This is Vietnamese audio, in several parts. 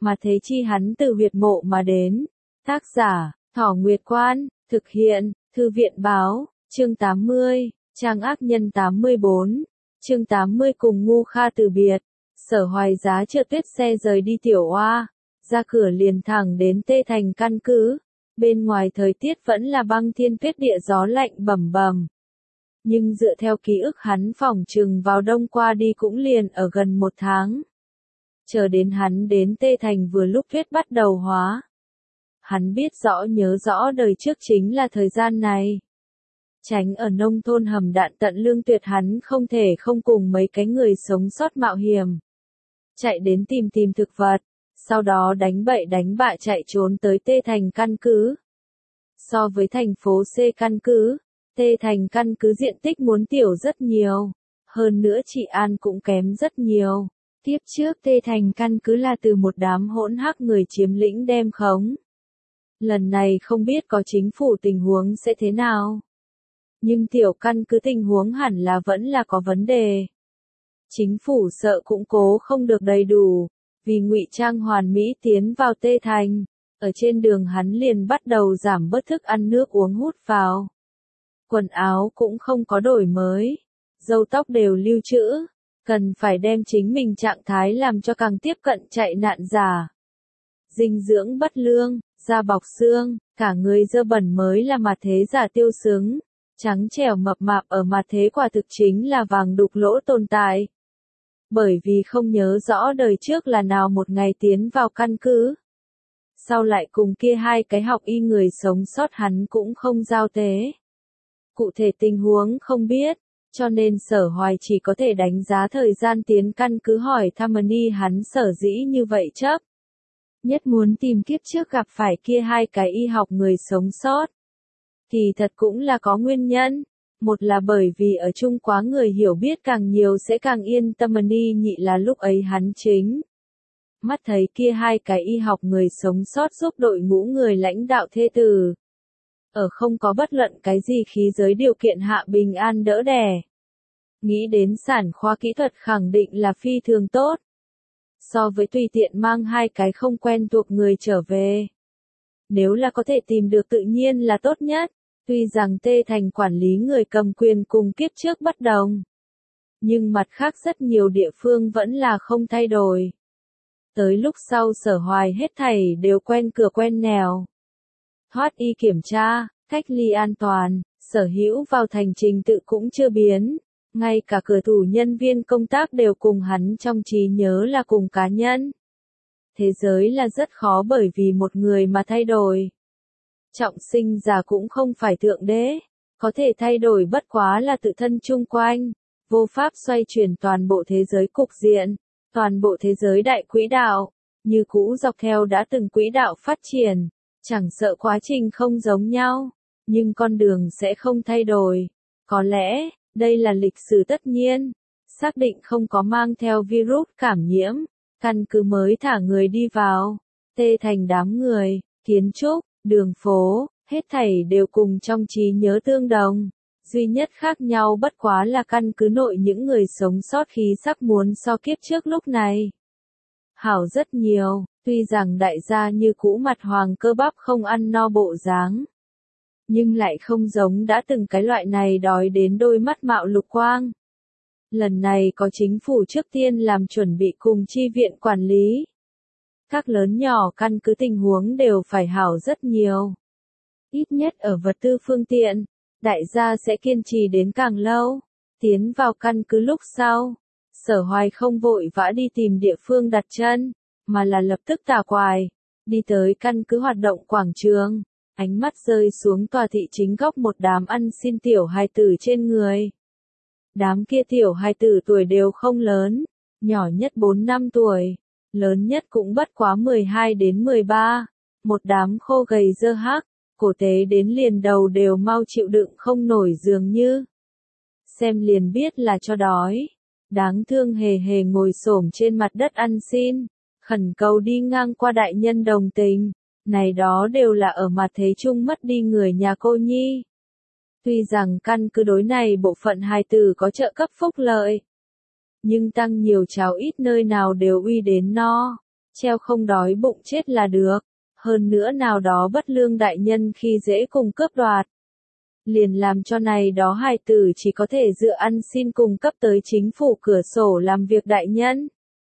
mà thế chi hắn từ huyệt mộ mà đến. Tác giả, Thỏ Nguyệt Quan, thực hiện, Thư viện báo, chương 80, trang ác nhân 84, chương 80 cùng Ngu Kha từ biệt. Sở Hoài giá chợ tuyết xe rời đi Tiểu Oa, ra cửa liền thẳng đến Tê Thành căn cứ. Bên ngoài thời tiết vẫn là băng thiên tuyết địa, gió lạnh bầm bầm. Nhưng dựa theo ký ức hắn phỏng chừng vào đông qua đi cũng liền ở gần 1 tháng. Chờ đến hắn đến Tê Thành vừa lúc tuyết bắt đầu hóa. Hắn biết rõ nhớ rõ đời trước chính là thời gian này. Tránh ở nông thôn hầm đạn tận lương tuyệt, hắn không thể không cùng mấy cái người sống sót mạo hiểm. Chạy đến tìm thực vật, sau đó đánh bậy đánh bạ chạy trốn tới Tê Thành căn cứ. So với thành phố C căn cứ, Tê Thành căn cứ diện tích muốn tiểu rất nhiều, hơn nữa trị an cũng kém rất nhiều. Tiếp trước Tê Thành căn cứ là từ một đám hỗn hắc người chiếm lĩnh đem khống. Lần này không biết có chính phủ tình huống sẽ thế nào. Nhưng tiểu căn cứ tình huống hẳn là vẫn là có vấn đề. Chính phủ sợ củng cố không được đầy đủ, vì ngụy trang hoàn mỹ tiến vào Tê Thành. Ở trên đường hắn liền bắt đầu giảm bớt thức ăn nước uống hút vào. Quần áo cũng không có đổi mới, râu tóc đều lưu trữ, cần phải đem chính mình trạng thái làm cho càng tiếp cận chạy nạn giả. Dinh dưỡng bất lương, da bọc xương, cả người dơ bẩn mới là mặt thế giả tiêu xứng, trắng trẻo mập mạp ở mặt thế quả thực chính là vàng đục lỗ tồn tại. Bởi vì không nhớ rõ đời trước là nào một ngày tiến vào căn cứ. Sau lại cùng kia hai cái học y người sống sót hắn cũng không giao tế. Cụ thể tình huống không biết, cho nên Sở Hoài chỉ có thể đánh giá thời gian tiến căn cứ hỏi thăm ni hắn sở dĩ như vậy chấp. Nhất muốn tìm kiếp trước gặp phải kia hai cái y học người sống sót. Kỳ thật cũng là có nguyên nhân, một là bởi vì ở chung quá người hiểu biết càng nhiều sẽ càng yên tâm, ni nhị là lúc ấy hắn chính. Mắt thấy kia hai cái y học người sống sót giúp đội ngũ người lãnh đạo thê tử. Ở không có bất luận cái gì khí giới điều kiện hạ bình an đỡ đẻ. Nghĩ đến sản khoa kỹ thuật khẳng định là phi thường tốt. So với tùy tiện mang hai cái không quen thuộc người trở về. Nếu là có thể tìm được tự nhiên là tốt nhất. Tuy rằng Tê Thành quản lý người cầm quyền cùng kiếp trước bất đồng. Nhưng mặt khác rất nhiều địa phương vẫn là không thay đổi. Tới lúc sau Sở Hoài hết thảy đều quen cửa quen nẻo. Thoát y kiểm tra, cách ly an toàn, sở hữu vào thành trình tự cũng chưa biến. Ngay cả cửa thủ nhân viên công tác đều cùng hắn trong trí nhớ là cùng cá nhân. Thế giới là rất khó bởi vì một người mà thay đổi. Trọng sinh già cũng không phải thượng đế, có thể thay đổi bất quá là tự thân chung quanh, vô pháp xoay chuyển toàn bộ thế giới cục diện, toàn bộ thế giới đại quỹ đạo, như cũ dọc theo đã từng quỹ đạo phát triển, chẳng sợ quá trình không giống nhau, nhưng con đường sẽ không thay đổi. Có lẽ, đây là lịch sử tất nhiên, xác định không có mang theo virus cảm nhiễm, căn cứ mới thả người đi vào, Tê Thành đám người, kiến trúc, đường phố, hết thảy đều cùng trong trí nhớ tương đồng. Duy nhất khác nhau bất quá là căn cứ nội những người sống sót khí sắc muốn so kiếp trước lúc này. Hảo rất nhiều, tuy rằng đại gia như cũ mặt hoàng cơ bắp không ăn no bộ dáng. Nhưng lại không giống đã từng cái loại này đói đến đôi mắt mạo lục quang. Lần này có chính phủ trước tiên làm chuẩn bị cùng chi viện quản lý. Các lớn nhỏ căn cứ tình huống đều phải hảo rất nhiều. Ít nhất ở vật tư phương tiện, đại gia sẽ kiên trì đến càng lâu. Tiến vào căn cứ lúc sau, Sở Hoài không vội vã đi tìm địa phương đặt chân, mà là lập tức tà quài, đi tới căn cứ hoạt động quảng trường. Ánh mắt rơi xuống tòa thị chính góc một đám ăn xin tiểu hài tử trên người. Đám kia tiểu hài tử tuổi đều không lớn, nhỏ nhất 4 năm tuổi, lớn nhất cũng bất quá 12 đến 13. Một đám khô gầy dơ hác, cổ tế đến liền đầu đều mau chịu đựng không nổi dường như. Xem liền biết là cho đói. Đáng thương hề hề ngồi xổm trên mặt đất ăn xin, khẩn cầu đi ngang qua đại nhân đồng tình. Này đó đều là ở mặt thế chung mất đi người nhà cô nhi. Tuy rằng căn cứ đối này bộ phận hài tử có trợ cấp phúc lợi, nhưng tăng nhiều cháo ít nơi nào đều uy đến no. treo không đói bụng chết là được. Hơn nữa nào đó bất lương đại nhân khi dễ cùng cướp đoạt. Liền làm cho này đó hài tử chỉ có thể dựa ăn xin cung cấp tới chính phủ cửa sổ làm việc đại nhân.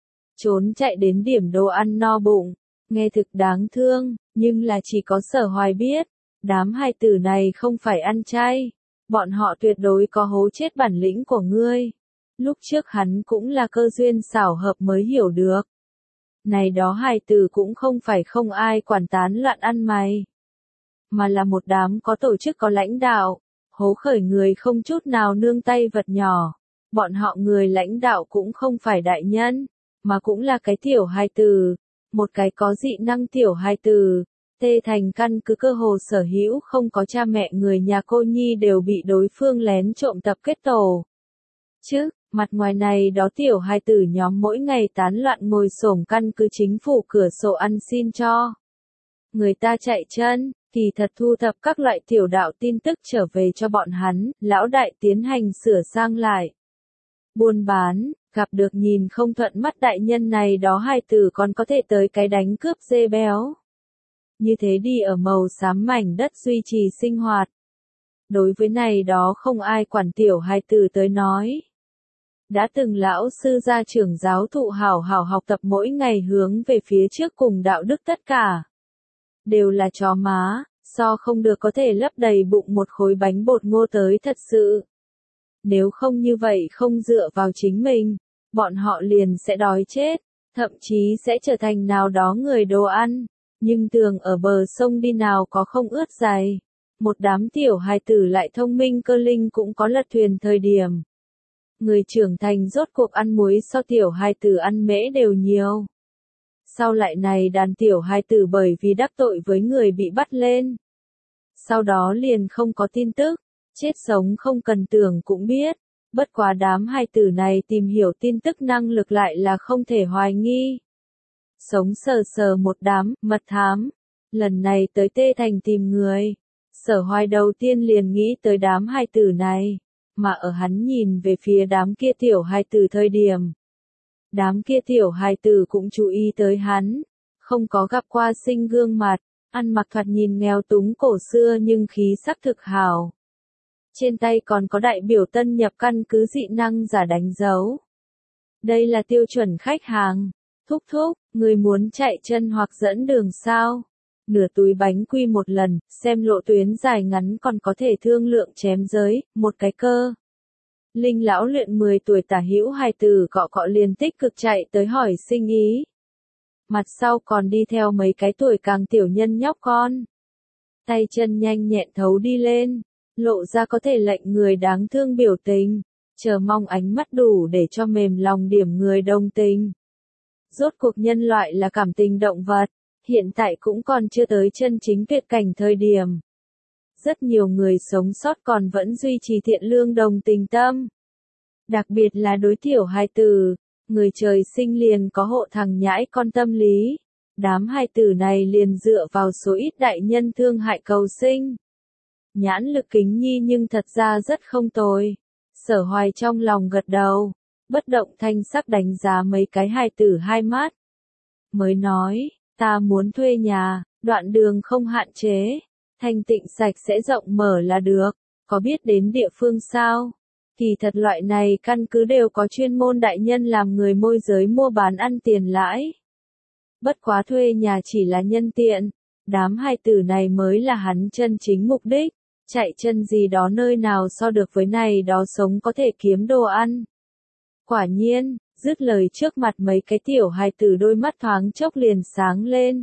Trốn chạy đến điểm đồ ăn no bụng, nghe thực đáng thương, nhưng là chỉ có Sở Hoài biết, đám hài tử này không phải ăn chay, bọn họ tuyệt đối có hố chết bản lĩnh của ngươi. Lúc trước hắn cũng là cơ duyên xảo hợp mới hiểu được. Này đó hài tử cũng không phải không ai quản tán loạn ăn mày, mà là một đám có tổ chức có lãnh đạo, hố khởi người không chút nào nương tay vật nhỏ. Bọn họ người lãnh đạo cũng không phải đại nhân, mà cũng là cái tiểu hài tử, một cái có dị năng tiểu hài tử. Tê Thành căn cứ cơ hồ sở hữu không có cha mẹ người nhà cô nhi đều bị đối phương lén trộm tập kết tổ. Chứ, mặt ngoài này đó tiểu hài tử nhóm mỗi ngày tán loạn ngồi xổm căn cứ chính phủ cửa sổ ăn xin cho người ta chạy chân, kỳ thật thu thập các loại tiểu đạo tin tức trở về cho bọn hắn, lão đại tiến hành sửa sang lại. Buôn bán, gặp được nhìn không thuận mắt đại nhân này đó hài tử còn có thể tới cái đánh cướp dê béo. Như thế đi ở màu xám mảnh đất duy trì sinh hoạt. Đối với này đó không ai quản tiểu hài tử tới nói. Đã từng lão sư gia trưởng giáo thụ hảo hảo học tập mỗi ngày hướng về phía trước cùng đạo đức tất cả. Đều là chó má, so không được có thể lấp đầy bụng một khối bánh bột ngô tới thật sự. Nếu không như vậy không dựa vào chính mình, bọn họ liền sẽ đói chết, thậm chí sẽ trở thành nào đó người đồ ăn. Nhưng tường ở bờ sông đi nào có không ướt dày. Một đám tiểu hài tử lại thông minh cơ linh cũng có lật thuyền thời điểm. Người trưởng thành rốt cuộc ăn muối so tiểu hài tử ăn mễ đều nhiều. Sau lại này đàn tiểu hài tử bởi vì đắc tội với người bị bắt lên. Sau đó liền không có tin tức, chết sống không cần tưởng cũng biết. Bất quá đám hài tử này tìm hiểu tin tức năng lực lại là không thể hoài nghi. Sống sờ sờ một đám, mật thám. Lần này tới Tê Thành tìm người. Sở Hoài đầu tiên liền nghĩ tới đám hài tử này. Mà ở hắn nhìn về phía đám kia tiểu hài tử thời điểm. Đám kia tiểu hài tử cũng chú ý tới hắn. Không có gặp qua sinh gương mặt. Ăn mặc thoạt nhìn nghèo túng cổ xưa nhưng khí sắc thực hào. Trên tay còn có đại biểu tân nhập căn cứ dị năng giả đánh dấu. Đây là tiêu chuẩn khách hàng. Thúc thúc, người muốn chạy chân hoặc dẫn đường sao? Nửa túi bánh quy một lần, xem lộ tuyến dài ngắn còn có thể thương lượng chém giới, một cái cơ. Linh lão luyện 10 tuổi tả hữu hài tử cọ cọ liền tích cực chạy tới hỏi sinh ý. Mặt sau còn đi theo mấy cái tuổi càng tiểu nhân nhóc con. Tay chân nhanh nhẹn thấu đi lên, lộ ra có thể lệnh người đáng thương biểu tình, chờ mong ánh mắt đủ để cho mềm lòng điểm người đồng tình. Rốt cuộc nhân loại là cảm tình động vật, hiện tại cũng còn chưa tới chân chính tuyệt cảnh thời điểm. Rất nhiều người sống sót còn vẫn duy trì thiện lương đồng tình tâm. Đặc biệt là đối tiểu hài tử, người trời sinh liền có hộ thằng nhãi con tâm lý. Đám hài tử này liền dựa vào số ít đại nhân thương hại cầu sinh. Nhãn lực kính nhi nhưng thật ra rất không tồi. Sở Hoài trong lòng gật đầu, bất động thanh sắc đánh giá mấy cái hài tử hai mắt. Mới nói, ta muốn thuê nhà, đoạn đường không hạn chế, thanh tịnh sạch sẽ rộng mở là được, có biết đến địa phương sao? Kỳ thật loại này căn cứ đều có chuyên môn đại nhân làm người môi giới mua bán ăn tiền lãi. Bất quá thuê nhà chỉ là nhân tiện, đám hài tử này mới là hắn chân chính mục đích, chạy chân gì đó nơi nào so được với này đó sống có thể kiếm đồ ăn. Quả nhiên, dứt lời trước mặt mấy cái tiểu hài tử đôi mắt thoáng chốc liền sáng lên.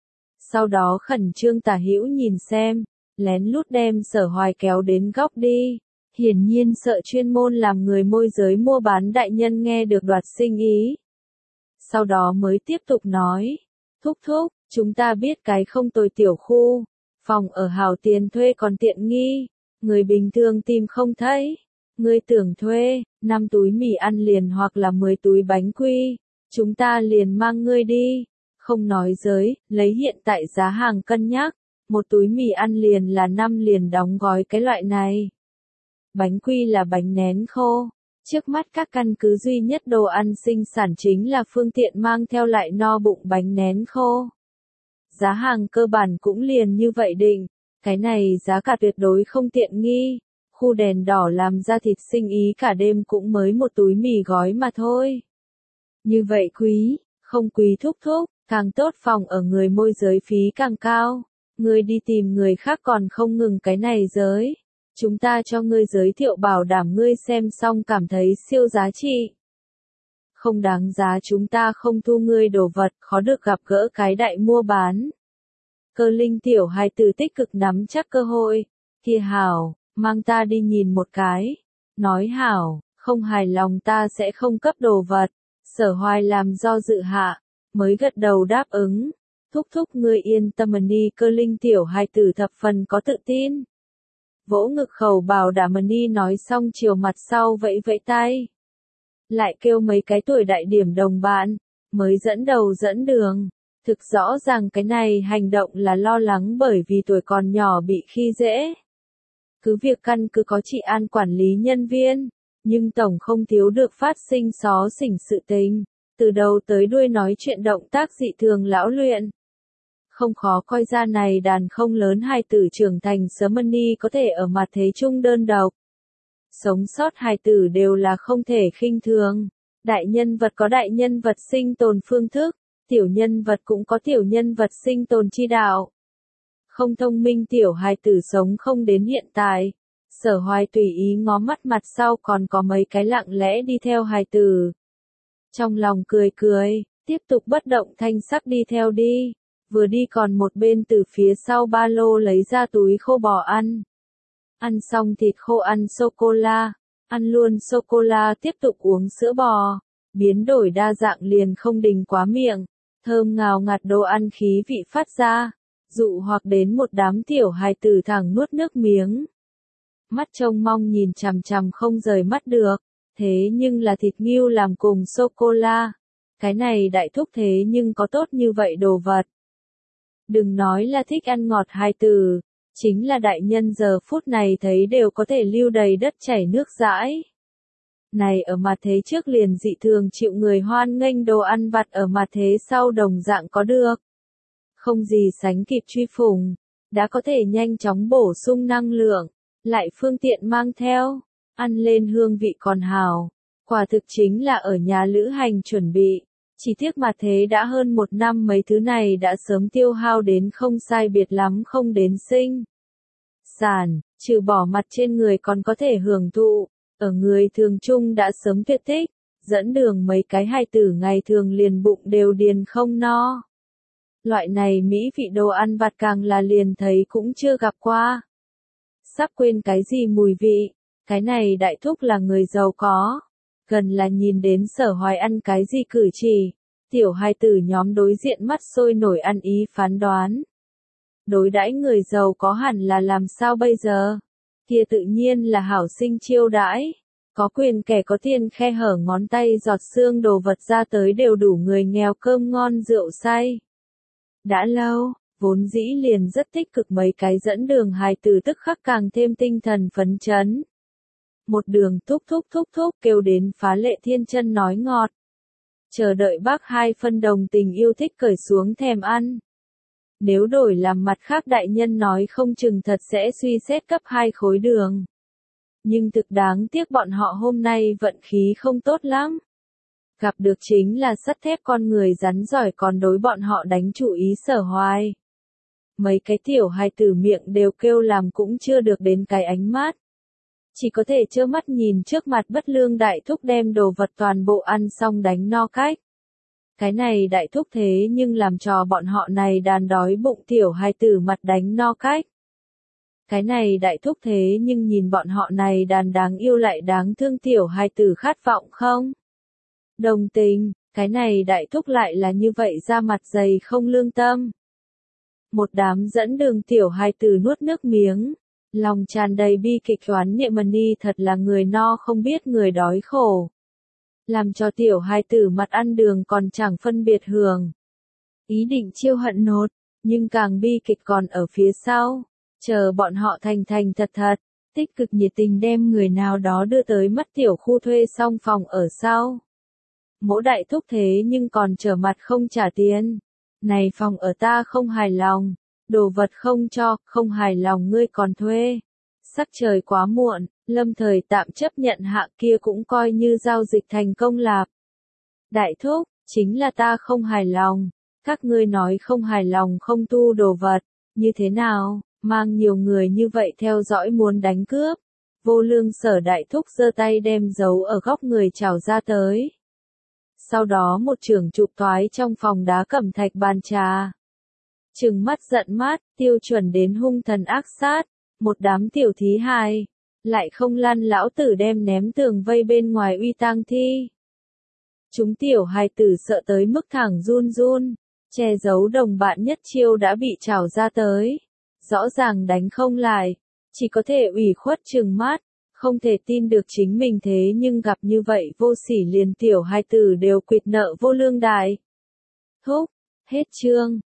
Sau đó khẩn trương tả hữu nhìn xem, lén lút đem Sở Hoài kéo đến góc đi. Hiển nhiên sợ chuyên môn làm người môi giới mua bán đại nhân nghe được đoạt sinh ý. Sau đó mới tiếp tục nói, thúc thúc, chúng ta biết cái không tồi tiểu khu, phòng ở hào tiền thuê còn tiện nghi, người bình thường tìm không thấy. Ngươi tưởng thuê, 5 túi mì ăn liền hoặc là 10 túi bánh quy, chúng ta liền mang ngươi đi. Không nói giới, lấy hiện tại giá hàng cân nhắc, một túi mì ăn liền là 5 liền đóng gói cái loại này. Bánh quy là bánh nén khô, Trước mắt các căn cứ duy nhất đồ ăn sinh sản chính là phương tiện mang theo lại no bụng bánh nén khô. Giá hàng cơ bản cũng liền như vậy định, cái này giá cả tuyệt đối không tiện nghi. Khu đèn đỏ làm ra thịt sinh ý cả đêm cũng mới một túi mì gói mà thôi. Như vậy quý, không quý thúc thúc, càng tốt phòng ở người môi giới phí càng cao. Ngươi đi tìm người khác còn không ngừng cái này giới. Chúng ta cho ngươi giới thiệu bảo đảm ngươi xem xong cảm thấy siêu giá trị. Không đáng giá chúng ta không thu ngươi đồ vật, khó được gặp gỡ cái đại mua bán. Cơ linh tiểu hài tử tích cực nắm chắc cơ hội. Kia hảo, mang ta đi nhìn một cái. Nói hảo, không hài lòng ta sẽ không cấp đồ vật. Sở Hoài làm do dự hạ, mới gật đầu đáp ứng. Thúc thúc ngươi yên tâm đi, cơ linh tiểu hài tử thập phần có tự tin. Vỗ ngực khẩu bảo đảm đi nói xong chiều mặt sau vẫy vẫy tay. Lại kêu mấy cái tuổi đại điểm đồng bạn, mới dẫn đầu dẫn đường. Thực rõ ràng cái này hành động là lo lắng bởi vì tuổi còn nhỏ bị khi dễ. Cứ việc căn cứ có trị an quản lý nhân viên, nhưng tổng không thiếu được phát sinh xó xỉnh sự tình. Từ đầu tới đuôi nói chuyện động tác dị thường lão luyện. Không khó coi ra này đàn không lớn hài tử trưởng thành sớm đi có thể ở mặt thế chung đơn độc. Sống sót hài tử đều là không thể khinh thường. Đại nhân vật có đại nhân vật sinh tồn phương thức, tiểu nhân vật cũng có tiểu nhân vật sinh tồn chi đạo. Không thông minh tiểu hài tử sống không đến hiện tại. Sở Hoài tùy ý ngó mắt mặt sau còn có mấy cái lặng lẽ đi theo hài tử. Trong lòng cười cười, tiếp tục bất động thanh sắc đi theo đi. Vừa đi còn một bên từ phía sau ba lô lấy ra túi khô bò ăn. Ăn xong thịt khô ăn sô-cô-la, ăn luôn sô-cô-la tiếp tục uống sữa bò. Biến đổi đa dạng liền không đình quá miệng, thơm ngào ngạt đồ ăn khí vị phát ra, dụ hoặc đến một đám tiểu hài tử thẳng nuốt nước miếng. Mắt trông mong nhìn chằm chằm không rời mắt được, thế nhưng là thịt ngưu làm cùng sô-cô-la. Cái này đại thúc thế nhưng có tốt như vậy đồ vật. Đừng nói là thích ăn ngọt hài tử, chính là đại nhân giờ phút này thấy đều có thể lưu đầy đất chảy nước dãi. Này ở mặt thế trước liền dị thường chịu người hoan nghênh đồ ăn vặt ở mặt thế sau đồng dạng có được. Không gì sánh kịp truy phùng, đã có thể nhanh chóng bổ sung năng lượng, lại phương tiện mang theo, ăn lên hương vị còn hào. Quả thực chính là ở nhà lữ hành chuẩn bị. Chỉ tiếc mặt thế đã hơn một năm mấy thứ này đã sớm tiêu hao đến không sai biệt lắm không đến sinh. Sản, trừ bỏ mặt trên người còn có thể hưởng thụ, ở người thường chung đã sớm tuyệt tích, dẫn đường mấy cái hài tử ngày thường liền bụng đều điền không no. Loại này mỹ vị đồ ăn vặt càng là liền thấy cũng chưa gặp qua. Sắp quên cái gì mùi vị, cái này đại thúc là người giàu có. Gần là nhìn đến Sở Hoài ăn cái gì cử chỉ, tiểu hài tử nhóm đối diện mắt sôi nổi ăn ý phán đoán. Đối đãi người giàu có hẳn là làm sao bây giờ? Kia tự nhiên là hảo sinh chiêu đãi. Có quyền kẻ có tiền khe hở ngón tay giọt xương đồ vật ra tới đều đủ người nghèo cơm ngon rượu say. Đã lâu, vốn dĩ liền rất tích cực mấy cái dẫn đường hài tử tức khắc càng thêm tinh thần phấn chấn. Một đường thúc thúc kêu đến phá lệ thiên chân nói ngọt. Chờ đợi bác hai phân đồng tình yêu thích cởi xuống thèm ăn. Nếu đổi làm mặt khác đại nhân nói không chừng thật sẽ suy xét cấp 2 khối đường. Nhưng thực đáng tiếc bọn họ hôm nay vận khí không tốt lắm. Gặp được chính là sắt thép con người rắn giỏi còn đối bọn họ đánh chủ ý Sở Hoài. Mấy cái tiểu hài tử miệng đều kêu làm cũng chưa được đến cái ánh mắt. Chỉ có thể trơ mắt nhìn trước mặt bất lương đại thúc đem đồ vật toàn bộ ăn xong đánh no cách. Cái này đại thúc thế nhưng làm cho bọn họ này đàn đói bụng tiểu hài tử mặt đánh no cách. Cái này đại thúc thế nhưng nhìn bọn họ này đàn đáng yêu lại đáng thương tiểu hài tử khát vọng không? Đồng tình, cái này đại thúc lại là như vậy ra mặt dày không lương tâm. Một đám dẫn đường tiểu hài tử nuốt nước miếng. Lòng tràn đầy bi kịch oán niệm đi thật là người no không biết người đói khổ. Làm cho tiểu hài tử mặt ăn đường còn chẳng phân biệt hưởng. Ý định chiêu hận nốt, nhưng càng bi kịch còn ở phía sau. Chờ bọn họ thành thật thật, tích cực nhiệt tình đem người nào đó đưa tới mất tiểu khu thuê xong phòng ở sau. Mỗ đại thúc thế nhưng còn trở mặt không trả tiền. Này phòng ở ta không hài lòng, đồ vật không cho, không hài lòng ngươi còn thuê. Sắc trời quá muộn, lâm thời tạm chấp nhận hạ kia cũng coi như giao dịch thành công lạp. Đại thúc, chính là ta không hài lòng, các ngươi nói không hài lòng không tu đồ vật, như thế nào, mang nhiều người như vậy theo dõi muốn đánh cướp. Vô Lương Sở đại thúc giơ tay đem giấu ở góc người chào ra tới. Sau đó một trưởng chụp toái trong phòng đá cẩm thạch bàn trà. Trừng mắt giận mát, tiêu chuẩn đến hung thần ác sát, một đám tiểu thí hài, lại không lăn lão tử đem ném tường vây bên ngoài uy tang thi. Chúng tiểu hài tử sợ tới mức thẳng run run, che giấu đồng bạn nhất chiêu đã bị trảo ra tới. Rõ ràng đánh không lại, chỉ có thể ủy khuất trừng mắt, không thể tin được chính mình thế nhưng gặp như vậy vô sỉ liền tiểu hài tử đều quỵt nợ Vô Lương đại. Thúc, hết chương.